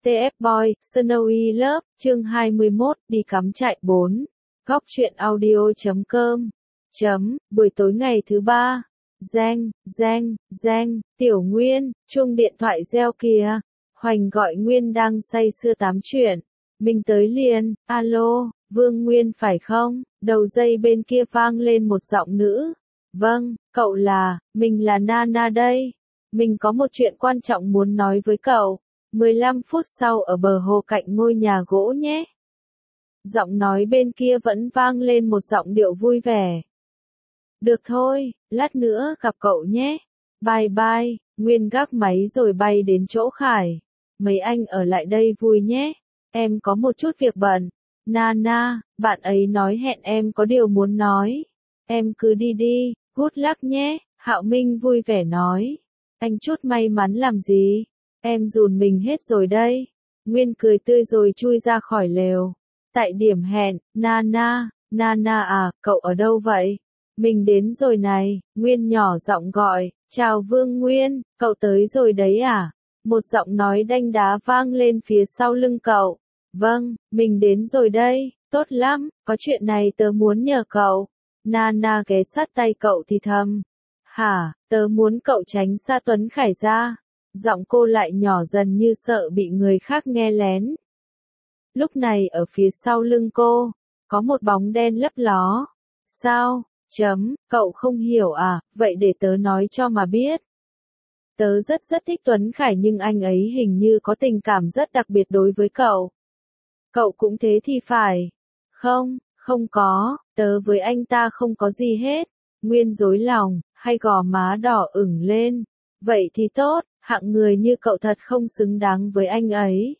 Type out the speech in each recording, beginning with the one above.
TF Boy, Snowy Love, chương 21, đi cắm trại 4. Góc truyện audio.com. Buổi tối ngày thứ ba. Giang, Tiểu Nguyên, chuông điện thoại reo kìa. Hoành gọi Nguyên đang say sưa tám chuyện. Mình tới liền, alo, Vương Nguyên phải không? Đầu dây bên kia vang lên một giọng nữ. Vâng, cậu là, mình là Nana đây. Mình có một chuyện quan trọng muốn nói với cậu. 15 phút sau ở bờ hồ cạnh ngôi nhà gỗ nhé. Giọng nói bên kia vẫn vang lên một giọng điệu vui vẻ. Được thôi, lát nữa gặp cậu nhé. Bye bye, Nguyên gác máy rồi bay đến chỗ Khải. Mấy anh ở lại đây vui nhé. Em có một chút việc bận. Nana, bạn ấy nói hẹn em có điều muốn nói. Em cứ đi đi, good luck nhé. Hạo Minh vui vẻ nói. Anh chút may mắn làm gì? Em dùn mình hết rồi đây. Nguyên cười tươi rồi chui ra khỏi lều. Tại điểm hẹn, Nana à, cậu ở đâu vậy? Mình đến rồi này, Nguyên nhỏ giọng gọi, chào Vương Nguyên, cậu tới rồi đấy à? Một giọng nói đanh đá vang lên phía sau lưng cậu. Vâng, mình đến rồi đây, tốt lắm, có chuyện này tớ muốn nhờ cậu. Nana ghé sát tay cậu thì thầm. Hả, tớ muốn cậu tránh xa Tuấn Khải ra. Giọng cô lại nhỏ dần như sợ bị người khác nghe lén. Lúc này ở phía sau lưng cô, có một bóng đen lấp ló. Sao? Cậu không hiểu à, vậy để tớ nói cho mà biết. Tớ rất thích Tuấn Khải nhưng anh ấy hình như có tình cảm rất đặc biệt đối với cậu. Cậu cũng thế thì phải. Không có, tớ với anh ta không có gì hết. Nguyên rối lòng, hay gò má đỏ ửng lên. Vậy thì tốt, hạng người như cậu thật không xứng đáng với anh ấy.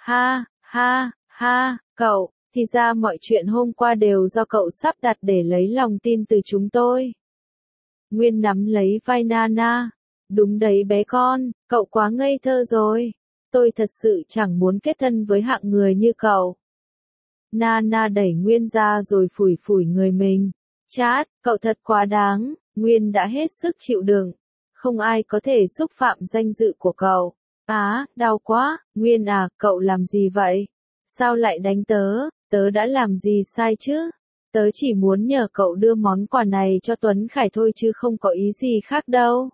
Ha, cậu, thì ra mọi chuyện hôm qua đều do cậu sắp đặt để lấy lòng tin từ chúng tôi. Nguyên nắm lấy vai Nana. Đúng đấy bé con, cậu quá ngây thơ rồi. Tôi thật sự chẳng muốn kết thân với hạng người như cậu. Nana đẩy Nguyên ra rồi phủi người mình. Chát, cậu thật quá đáng. Nguyên đã hết sức chịu đựng. Không ai có thể xúc phạm danh dự của cậu. Đau quá, Nguyên à, cậu làm gì vậy? Sao lại đánh tớ? Tớ đã làm gì sai chứ? Tớ chỉ muốn nhờ cậu đưa món quà này cho Tuấn Khải thôi chứ không có ý gì khác đâu.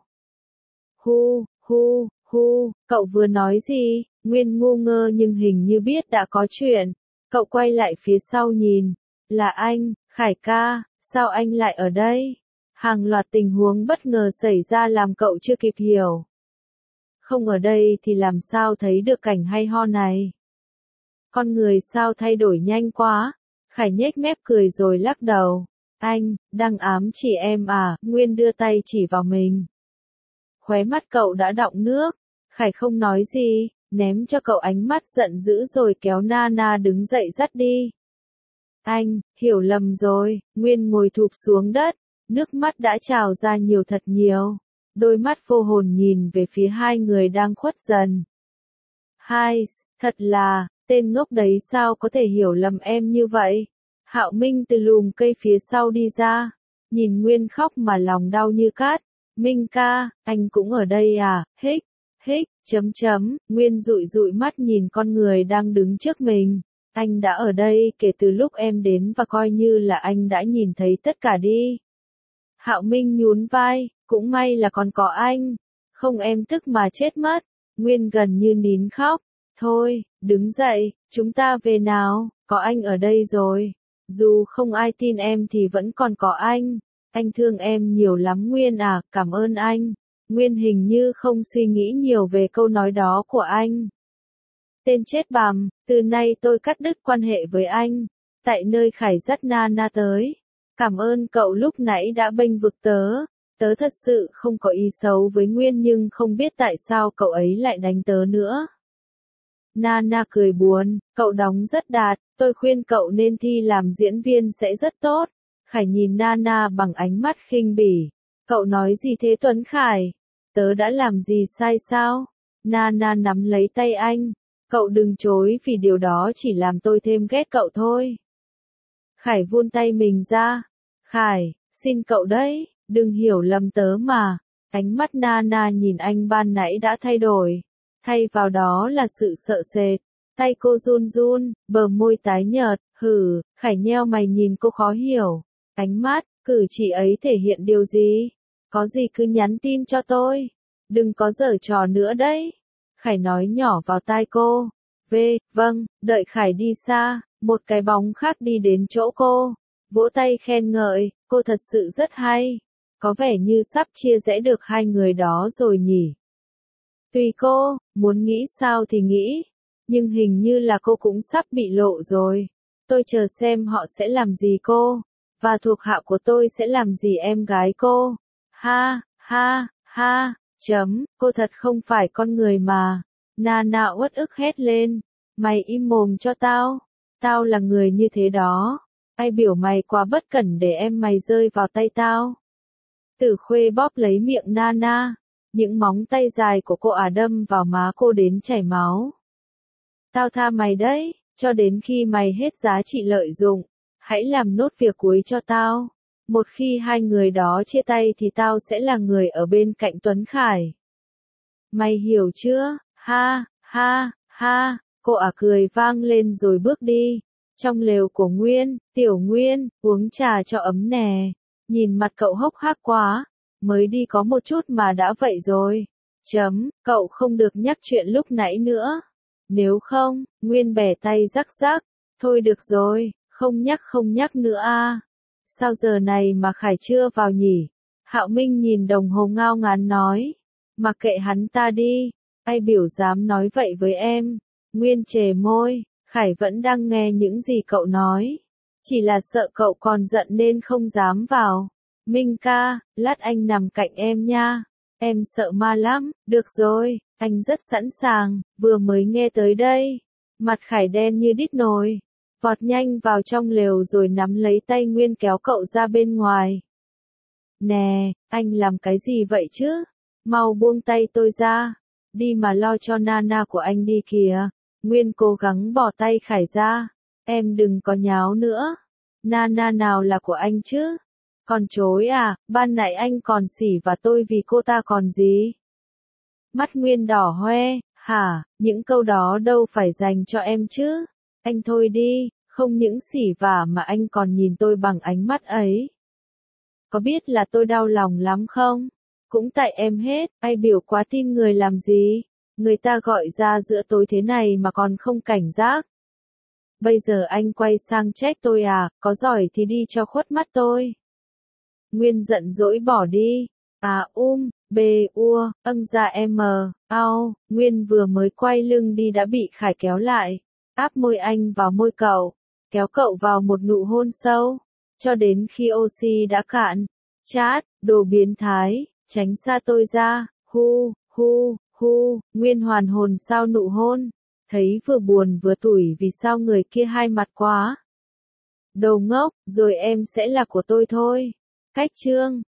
Cậu vừa nói gì? Nguyên ngu ngơ nhưng hình như biết đã có chuyện. Cậu quay lại phía sau nhìn. Là anh, Khải ca, sao anh lại ở đây? Hàng loạt tình huống bất ngờ xảy ra làm cậu chưa kịp hiểu. Không ở đây thì làm sao thấy được cảnh hay ho này? Con người sao thay đổi nhanh quá? Khải nhếch mép cười rồi lắc đầu. Anh, đang ám chỉ em à? Nguyên đưa tay chỉ vào mình. Khóe mắt cậu đã đọng nước. Khải không nói gì, ném cho cậu ánh mắt giận dữ rồi kéo Nana đứng dậy dắt đi. Anh, hiểu lầm rồi. Nguyên ngồi thụp xuống đất. Nước mắt đã trào ra thật nhiều. Đôi mắt vô hồn nhìn về phía hai người đang khuất dần. Thật là, tên ngốc đấy sao có thể hiểu lầm em như vậy? Hạo Minh từ lùm cây phía sau đi ra. Nhìn Nguyên khóc mà lòng đau như cát. Minh ca, anh cũng ở đây à? Hích. Nguyên dụi mắt nhìn con người đang đứng trước mình. Anh đã ở đây kể từ lúc em đến và coi như là anh đã nhìn thấy tất cả đi. Hạo Minh nhún vai, cũng may là còn có anh. Không em tức mà chết mất. Nguyên gần như nín khóc. Thôi, đứng dậy, chúng ta về nào, có anh ở đây rồi. Dù không ai tin em thì vẫn còn có anh. Anh thương em nhiều lắm Nguyên à, cảm ơn anh. Nguyên hình như không suy nghĩ nhiều về câu nói đó của anh. Tên chết bằm, từ nay tôi cắt đứt quan hệ với anh. Tại nơi Khải dắt Nana tới. Cảm ơn cậu lúc nãy đã bênh vực tớ. Tớ thật sự không có ý xấu với Nguyên nhưng không biết tại sao cậu ấy lại đánh tớ nữa. Nana cười buồn, cậu đóng rất đạt, tôi khuyên cậu nên thi làm diễn viên sẽ rất tốt. Khải nhìn Nana bằng ánh mắt khinh bỉ. Cậu nói gì thế Tuấn Khải? Tớ đã làm gì sai sao? Nana nắm lấy tay anh. Cậu đừng chối vì điều đó chỉ làm tôi thêm ghét cậu thôi. Khải vươn tay mình ra. Khải, xin cậu đấy, đừng hiểu lầm tớ mà. Ánh mắt Nana nhìn anh ban nãy đã thay đổi. thay vào đó là sự sợ sệt. Tay cô run run, bờ môi tái nhợt, hừ, Khải nheo mày nhìn cô khó hiểu. Ánh mắt, cử chỉ ấy thể hiện điều gì? Có gì cứ nhắn tin cho tôi. Đừng có giở trò nữa đấy. Khải nói nhỏ vào tai cô. Vâng, đợi Khải đi xa, một cái bóng khác đi đến chỗ cô. Vỗ tay khen ngợi, cô thật sự rất hay. Có vẻ như sắp chia rẽ được hai người đó rồi nhỉ. Tùy cô, muốn nghĩ sao thì nghĩ. Nhưng hình như là cô cũng sắp bị lộ rồi. Tôi chờ xem họ sẽ làm gì cô. Và thuộc hạ của tôi sẽ làm gì em gái cô. Ha, ha, ha, cô thật không phải con người mà. Nana uất ức hét lên. Mày im mồm cho tao. Tao là người như thế đó. Ai biểu mày quá bất cẩn để em mày rơi vào tay tao. Tử Khuê bóp lấy miệng Nana. Những móng tay dài của cô đâm vào má cô đến chảy máu. Tao tha mày đấy, cho đến khi mày hết giá trị lợi dụng. Hãy làm nốt việc cuối cho tao. Một khi hai người đó chia tay thì tao sẽ là người ở bên cạnh Tuấn Khải. Mày hiểu chưa? Ha, ha, ha, cô cười vang lên rồi bước đi. Trong lều của Nguyên, Tiểu Nguyên, uống trà cho ấm nè. Nhìn mặt cậu hốc hác quá, mới đi có một chút mà đã vậy rồi. Cậu không được nhắc chuyện lúc nãy nữa. Nếu không, Nguyên bẻ tay rắc rắc. Thôi được rồi, không nhắc nữa à. Sao giờ này mà Khải chưa vào nhỉ? Hạo Minh nhìn đồng hồ ngao ngán nói. Mặc kệ hắn ta đi, ai biểu dám nói vậy với em. Nguyên chề môi, Khải vẫn đang nghe những gì cậu nói. Chỉ là sợ cậu còn giận nên không dám vào. Minh ca, lát anh nằm cạnh em nha. Em sợ ma lắm, được rồi, anh rất sẵn sàng, vừa mới nghe tới đây. Mặt Khải đen như đít nồi. Vọt nhanh vào trong lều rồi nắm lấy tay Nguyên kéo cậu ra bên ngoài. Nè, anh làm cái gì vậy chứ? Mau buông tay tôi ra. Đi mà lo cho Nana của anh đi kìa. Nguyên cố gắng bỏ tay Khải ra. Em đừng có nháo nữa. Nana nào là của anh chứ? Còn chối à, ban nãy anh còn xỉ và tôi vì cô ta còn gì? Mắt Nguyên đỏ hoe, hả, những câu đó đâu phải dành cho em chứ? Anh thôi đi, không những xỉ vả mà anh còn nhìn tôi bằng ánh mắt ấy. Có biết là tôi đau lòng lắm không? Cũng tại em hết, ai biểu quá tin người làm gì? Người ta gọi ra giữa tối thế này mà còn không cảnh giác. Bây giờ anh quay sang trách tôi à, có giỏi thì đi cho khuất mắt tôi. Nguyên giận dỗi bỏ đi. Ra em, Nguyên vừa mới quay lưng đi đã bị Khải kéo lại. Áp môi anh vào môi cậu. Kéo cậu vào một nụ hôn sâu. Cho đến khi oxy đã cạn. Chát, đồ biến thái, tránh xa tôi ra. Nguyên hoàn hồn sau nụ hôn. Thấy vừa buồn vừa tủi vì sao người kia hai mặt quá. Đồ ngốc, rồi em sẽ là của tôi thôi. Cách chương